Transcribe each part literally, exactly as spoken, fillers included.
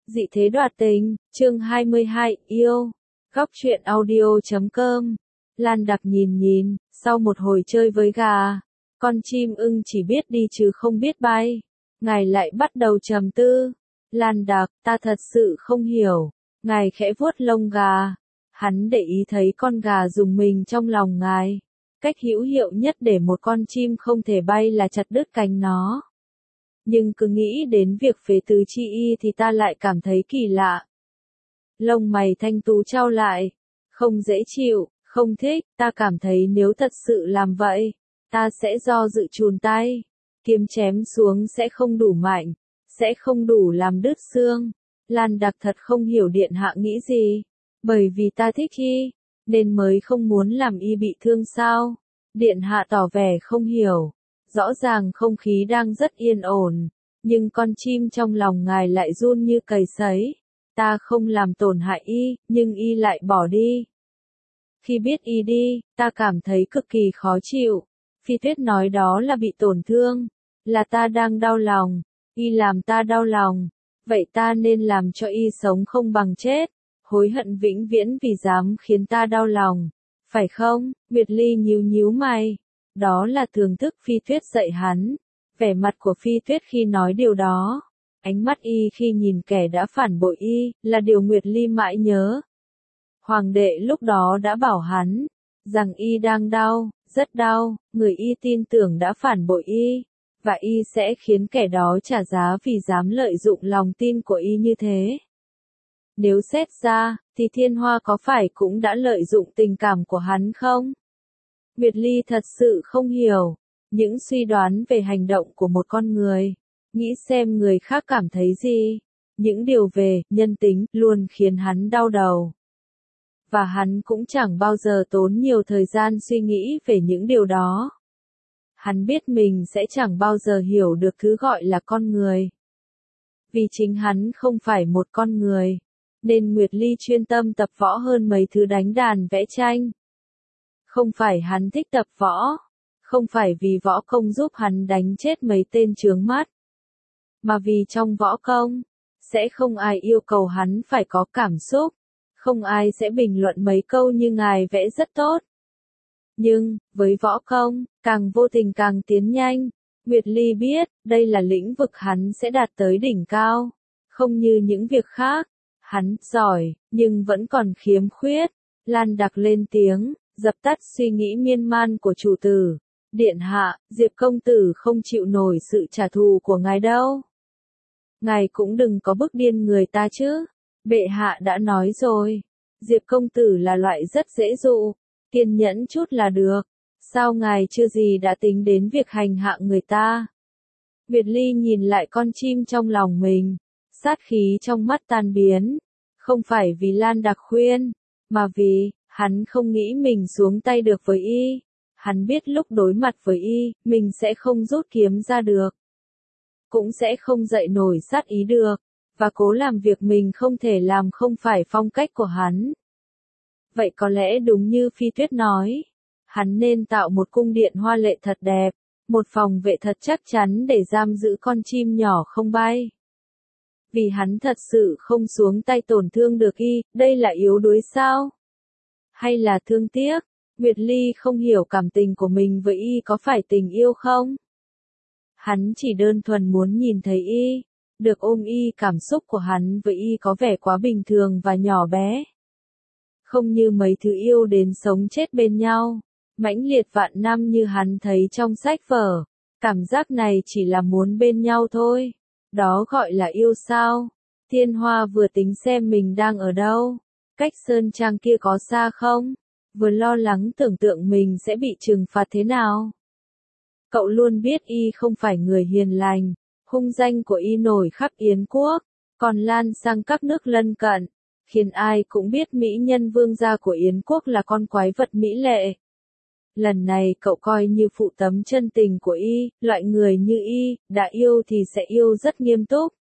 Dị thế đoạt tình, chương hai mươi hai, yêu. Góc truyện audio chấm com. Lan Đặc nhìn nhìn, sau một hồi chơi với gà, con chim ưng chỉ biết đi chứ không biết bay. Ngài lại bắt đầu trầm tư. Lan Đặc, ta thật sự không hiểu. Ngài khẽ vuốt lông gà. Hắn để ý thấy con gà dùng mình trong lòng ngài. Cách hữu hiệu nhất để một con chim không thể bay là chặt đứt cánh nó. Nhưng cứ nghĩ đến việc phế tứ chi y thì ta lại cảm thấy kỳ lạ. Lông mày thanh tú trao lại. Không dễ chịu, không thích, ta cảm thấy nếu thật sự làm vậy, ta sẽ do dự chùn tay. Kiếm chém xuống sẽ không đủ mạnh, sẽ không đủ làm đứt xương. Lan Đặc thật không hiểu điện hạ nghĩ gì. Bởi vì ta thích y, nên mới không muốn làm y bị thương sao? Điện hạ tỏ vẻ không hiểu. Rõ ràng không khí đang rất yên ổn, nhưng con chim trong lòng ngài lại run như cầy sấy. Ta không làm tổn hại y, nhưng y lại bỏ đi. Khi biết y đi, ta cảm thấy cực kỳ khó chịu. Phi Tuyết nói đó là bị tổn thương, là ta đang đau lòng, y làm ta đau lòng. Vậy ta nên làm cho y sống không bằng chết, hối hận vĩnh viễn vì dám khiến ta đau lòng, phải không? Nguyệt Ly nhíu nhíu mày. Đó là thưởng thức Phi Tuyết dạy hắn. Vẻ mặt của Phi Tuyết khi nói điều đó, ánh mắt y khi nhìn kẻ đã phản bội y, là điều Nguyệt Ly mãi nhớ. Hoàng đệ lúc đó đã bảo hắn, rằng y đang đau, rất đau, người y tin tưởng đã phản bội y, và y sẽ khiến kẻ đó trả giá vì dám lợi dụng lòng tin của y như thế. Nếu xét ra, thì Thiên Hoa có phải cũng đã lợi dụng tình cảm của hắn không? Nguyệt Ly thật sự không hiểu những suy đoán về hành động của một con người, nghĩ xem người khác cảm thấy gì. Những điều về nhân tính luôn khiến hắn đau đầu. Và hắn cũng chẳng bao giờ tốn nhiều thời gian suy nghĩ về những điều đó. Hắn biết mình sẽ chẳng bao giờ hiểu được thứ gọi là con người. Vì chính hắn không phải một con người, nên Nguyệt Ly chuyên tâm tập võ hơn mấy thứ đánh đàn vẽ tranh. Không phải hắn thích tập võ, không phải vì võ công giúp hắn đánh chết mấy tên chướng mắt, mà vì trong võ công, sẽ không ai yêu cầu hắn phải có cảm xúc, không ai sẽ bình luận mấy câu như ngài vẽ rất tốt. Nhưng, với võ công, càng vô tình càng tiến nhanh. Nguyệt Ly biết, đây là lĩnh vực hắn sẽ đạt tới đỉnh cao, không như những việc khác. Hắn giỏi, nhưng vẫn còn khiếm khuyết. Lan Đặc lên tiếng, dập tắt suy nghĩ miên man của chủ tử. Điện hạ, Diệp công tử không chịu nổi sự trả thù của ngài đâu. Ngài cũng đừng có bức điên người ta chứ. Bệ hạ đã nói rồi, Diệp công tử là loại rất dễ dụ, kiên nhẫn chút là được. Sao ngài chưa gì đã tính đến việc hành hạ người ta? Nguyệt Ly nhìn lại con chim trong lòng mình, sát khí trong mắt tan biến. Không phải vì Lan Đặc khuyên, mà vì hắn không nghĩ mình xuống tay được với y. Hắn biết lúc đối mặt với y, mình sẽ không rút kiếm ra được, cũng sẽ không dậy nổi sát ý được, và cố làm việc mình không thể làm không phải phong cách của hắn. Vậy có lẽ đúng như Phi Tuyết nói, hắn nên tạo một cung điện hoa lệ thật đẹp, một phòng vệ thật chắc chắn để giam giữ con chim nhỏ không bay. Vì hắn thật sự không xuống tay tổn thương được y, đây là yếu đuối sao? Hay là thương tiếc? Nguyệt Ly không hiểu cảm tình của mình với y có phải tình yêu không? Hắn chỉ đơn thuần muốn nhìn thấy y, được ôm y. Cảm xúc của hắn với y có vẻ quá bình thường và nhỏ bé. Không như mấy thứ yêu đến sống chết bên nhau, mãnh liệt vạn năm như hắn thấy trong sách vở. Cảm giác này chỉ là muốn bên nhau thôi. Đó gọi là yêu sao? Thiên Hoa vừa tính xem mình đang ở đâu, cách sơn trang kia có xa không, vừa lo lắng tưởng tượng mình sẽ bị trừng phạt thế nào. Cậu luôn biết y không phải người hiền lành, hung danh của y nổi khắp Yến quốc, còn lan sang các nước lân cận, khiến ai cũng biết mỹ nhân vương gia của Yến quốc là con quái vật mỹ lệ. Lần này cậu coi như phụ tấm chân tình của y, loại người như y, đã yêu thì sẽ yêu rất nghiêm túc.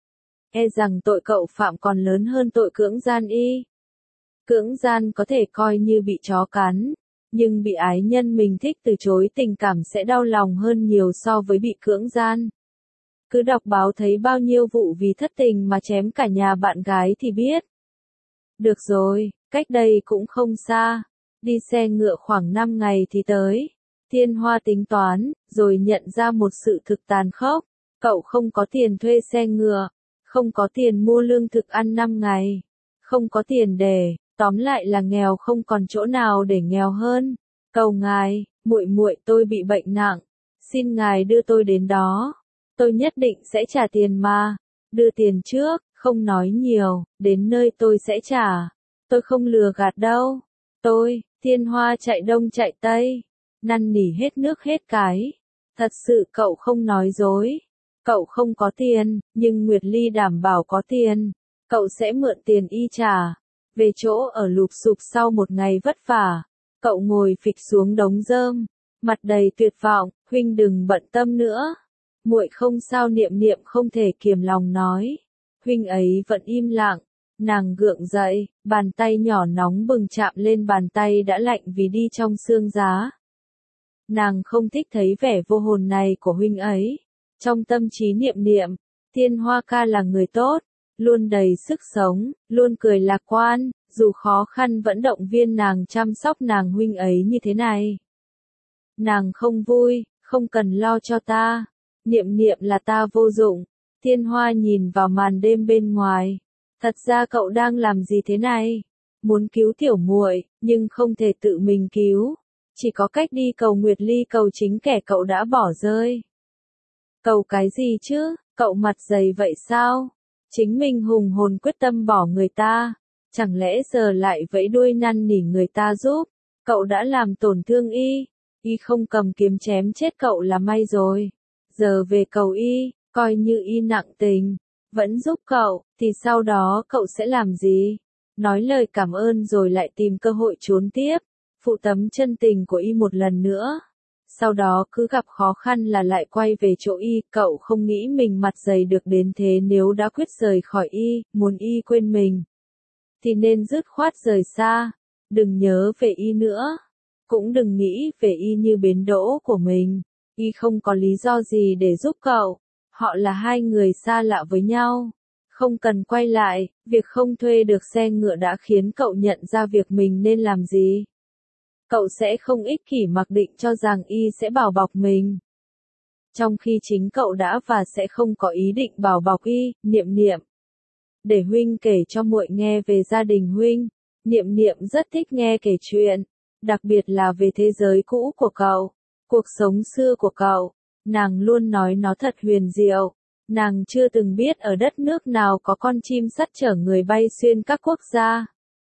E rằng tội cậu phạm còn lớn hơn tội cưỡng gian y. Cưỡng gian có thể coi như bị chó cắn, nhưng bị ái nhân mình thích từ chối tình cảm sẽ đau lòng hơn nhiều so với bị cưỡng gian. Cứ đọc báo thấy bao nhiêu vụ vì thất tình mà chém cả nhà bạn gái thì biết. Được rồi, cách đây cũng không xa. Đi xe ngựa khoảng năm ngày thì tới. Thiên Hoa tính toán, rồi nhận ra một sự thực tàn khốc. Cậu không có tiền thuê xe ngựa, không có tiền mua lương thực ăn năm ngày, không có tiền để, tóm lại là nghèo không còn chỗ nào để nghèo hơn. Cầu ngài, muội muội tôi bị bệnh nặng, xin ngài đưa tôi đến đó. Tôi nhất định sẽ trả tiền mà. Đưa tiền trước, không nói nhiều, đến nơi tôi sẽ trả. Tôi không lừa gạt đâu. Tôi, Thiên Hoa chạy đông chạy tây, năn nỉ hết nước hết cái. Thật sự cậu không nói dối. Cậu không có tiền, nhưng Nguyệt Ly đảm bảo có tiền. Cậu sẽ mượn tiền y trả. Về chỗ ở lụp xụp sau một ngày vất vả, cậu ngồi phịch xuống đống rơm, mặt đầy tuyệt vọng. Huynh đừng bận tâm nữa. Muội không sao. Niệm Niệm không thể kiềm lòng nói. Huynh ấy vẫn im lặng. Nàng gượng dậy, bàn tay nhỏ nóng bừng chạm lên bàn tay đã lạnh vì đi trong sương giá. Nàng không thích thấy vẻ vô hồn này của huynh ấy. Trong tâm trí Niệm Niệm, Thiên Hoa ca là người tốt, luôn đầy sức sống, luôn cười lạc quan, dù khó khăn vẫn động viên nàng chăm sóc nàng. Huynh ấy như thế này. Nàng không vui, không cần lo cho ta. Niệm Niệm là ta vô dụng. Thiên Hoa nhìn vào màn đêm bên ngoài. Thật ra cậu đang làm gì thế này? Muốn cứu tiểu muội, nhưng không thể tự mình cứu. Chỉ có cách đi cầu Nguyệt Ly, cầu chính kẻ cậu đã bỏ rơi. Cầu cái gì chứ? Cậu mặt dày vậy sao? Chính mình hùng hồn quyết tâm bỏ người ta. Chẳng lẽ giờ lại vẫy đuôi năn nỉ người ta giúp? Cậu đã làm tổn thương y. Y không cầm kiếm chém chết cậu là may rồi. Giờ về cầu y, coi như y nặng tình, vẫn giúp cậu, thì sau đó cậu sẽ làm gì? Nói lời cảm ơn rồi lại tìm cơ hội trốn tiếp, phụ tấm chân tình của y một lần nữa. Sau đó cứ gặp khó khăn là lại quay về chỗ y. Cậu không nghĩ mình mặt dày được đến thế. Nếu đã quyết rời khỏi y, muốn y quên mình, thì nên dứt khoát rời xa. Đừng nhớ về y nữa. Cũng đừng nghĩ về y như bến đỗ của mình. Y không có lý do gì để giúp cậu. Họ là hai người xa lạ với nhau. Không cần quay lại. Việc không thuê được xe ngựa đã khiến cậu nhận ra việc mình nên làm gì. Cậu sẽ không ích kỷ mặc định cho rằng y sẽ bảo bọc mình, trong khi chính cậu đã và sẽ không có ý định bảo bọc y. Niệm Niệm, để huynh kể cho muội nghe về gia đình huynh. Niệm Niệm rất thích nghe kể chuyện, đặc biệt là về thế giới cũ của cậu, cuộc sống xưa của cậu. Nàng luôn nói nó thật huyền diệu. Nàng chưa từng biết ở đất nước nào có con chim sắt chở người bay xuyên các quốc gia,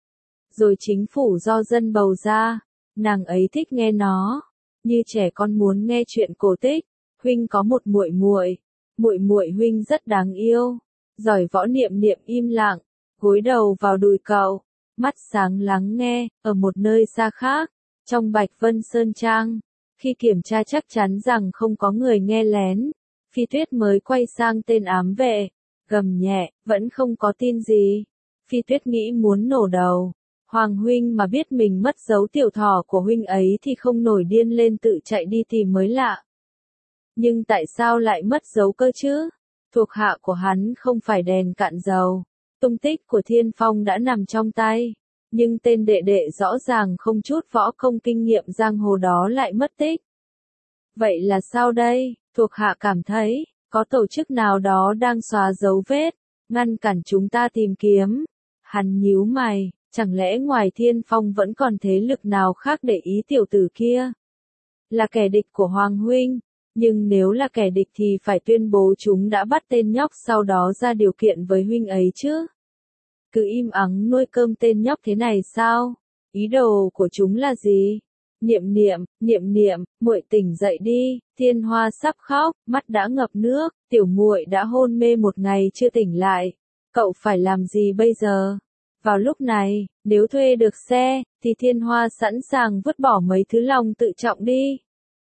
rồi chính phủ do dân bầu ra. Nàng ấy thích nghe nó, như trẻ con muốn nghe chuyện cổ tích. Huynh có một muội muội, muội muội huynh rất đáng yêu, giỏi võ. Niệm Niệm im lặng, gối đầu vào đùi cậu, mắt sáng lắng nghe. Ở một nơi xa khác, trong Bạch Vân Sơn Trang, khi kiểm tra chắc chắn rằng không có người nghe lén, Phi Tuyết mới quay sang tên ám vệ, gầm nhẹ, vẫn không có tin gì. Phi Tuyết nghĩ muốn nổ đầu. Hoàng huynh mà biết mình mất dấu tiểu thỏ của huynh ấy thì không nổi điên lên tự chạy đi tìm mới lạ. Nhưng tại sao lại mất dấu cơ chứ? Thuộc hạ của hắn không phải đèn cạn dầu. Tung tích của Thiên Phong đã nằm trong tay. Nhưng tên đệ đệ rõ ràng không chút võ công kinh nghiệm giang hồ đó lại mất tích. Vậy là sao đây? Thuộc hạ cảm thấy, có tổ chức nào đó đang xóa dấu vết, ngăn cản chúng ta tìm kiếm. Hắn nhíu mày. Chẳng lẽ ngoài Thiên Phong vẫn còn thế lực nào khác để ý tiểu tử kia? Là kẻ địch của Hoàng huynh, nhưng nếu là kẻ địch thì phải tuyên bố chúng đã bắt tên nhóc sau đó ra điều kiện với huynh ấy chứ. Cứ im ắng nuôi cơm tên nhóc thế này sao? Ý đồ của chúng là gì? Niệm Niệm, Niệm Niệm, muội tỉnh dậy đi. Thiên Hoa sắp khóc, mắt đã ngập nước. Tiểu muội đã hôn mê một ngày chưa tỉnh lại. Cậu phải làm gì bây giờ? Vào lúc này, nếu thuê được xe, thì Thiên Hoa sẵn sàng vứt bỏ mấy thứ lòng tự trọng đi.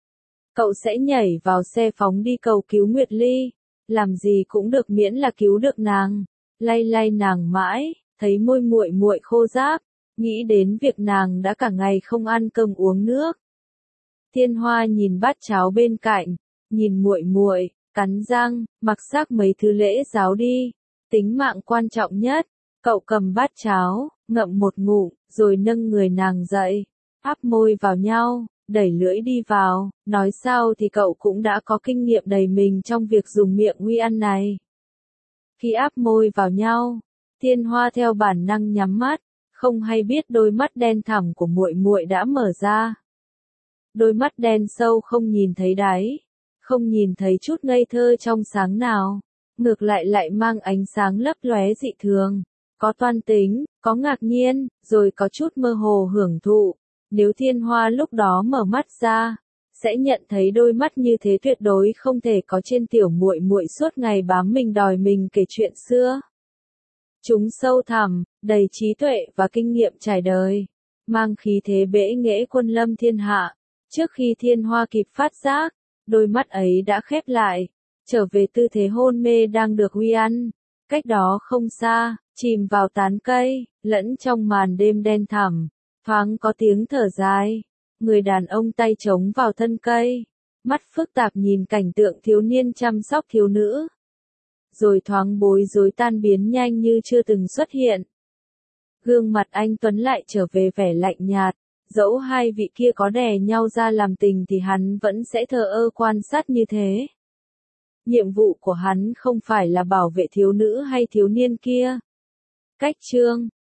Cậu sẽ nhảy vào xe phóng đi cầu cứu Nguyệt Ly. Làm gì cũng được miễn là cứu được nàng. Lay lay nàng mãi, thấy môi muội muội khô ráp, nghĩ đến việc nàng đã cả ngày không ăn cơm uống nước. Thiên Hoa nhìn bát cháo bên cạnh, nhìn muội muội, cắn răng, mặc xác mấy thứ lễ giáo đi. Tính mạng quan trọng nhất. Cậu cầm bát cháo, ngậm một ngụm, rồi nâng người nàng dậy. Áp môi vào nhau, đẩy lưỡi đi vào. Nói sao thì cậu cũng đã có kinh nghiệm đầy mình trong việc dùng miệng uy ăn này. Khi áp môi vào nhau, Thiên Hoa theo bản năng nhắm mắt, không hay biết đôi mắt đen thẳm của muội muội đã mở ra. Đôi mắt đen sâu không nhìn thấy đáy, không nhìn thấy chút ngây thơ trong sáng nào, ngược lại lại mang ánh sáng lấp lóe dị thường, có toan tính, có ngạc nhiên, rồi có chút mơ hồ hưởng thụ. Nếu Thiên Hoa lúc đó mở mắt ra, sẽ nhận thấy đôi mắt như thế tuyệt đối không thể có trên tiểu muội muội suốt ngày bám mình đòi mình kể chuyện xưa. Chúng sâu thẳm, đầy trí tuệ và kinh nghiệm trải đời, mang khí thế bẽ nghễ quân lâm thiên hạ. Trước khi Thiên Hoa kịp phát giác, đôi mắt ấy đã khép lại, trở về tư thế hôn mê đang được uy ăn. Cách đó không xa, chìm vào tán cây, lẫn trong màn đêm đen thẳm, thoáng có tiếng thở dài. Người đàn ông tay chống vào thân cây, mắt phức tạp nhìn cảnh tượng thiếu niên chăm sóc thiếu nữ. Rồi thoáng bối rối tan biến nhanh như chưa từng xuất hiện. Gương mặt anh Tuấn lại trở về vẻ lạnh nhạt, dẫu hai vị kia có đè nhau ra làm tình thì hắn vẫn sẽ thờ ơ quan sát như thế. Nhiệm vụ của hắn không phải là bảo vệ thiếu nữ hay thiếu niên kia. Cách chương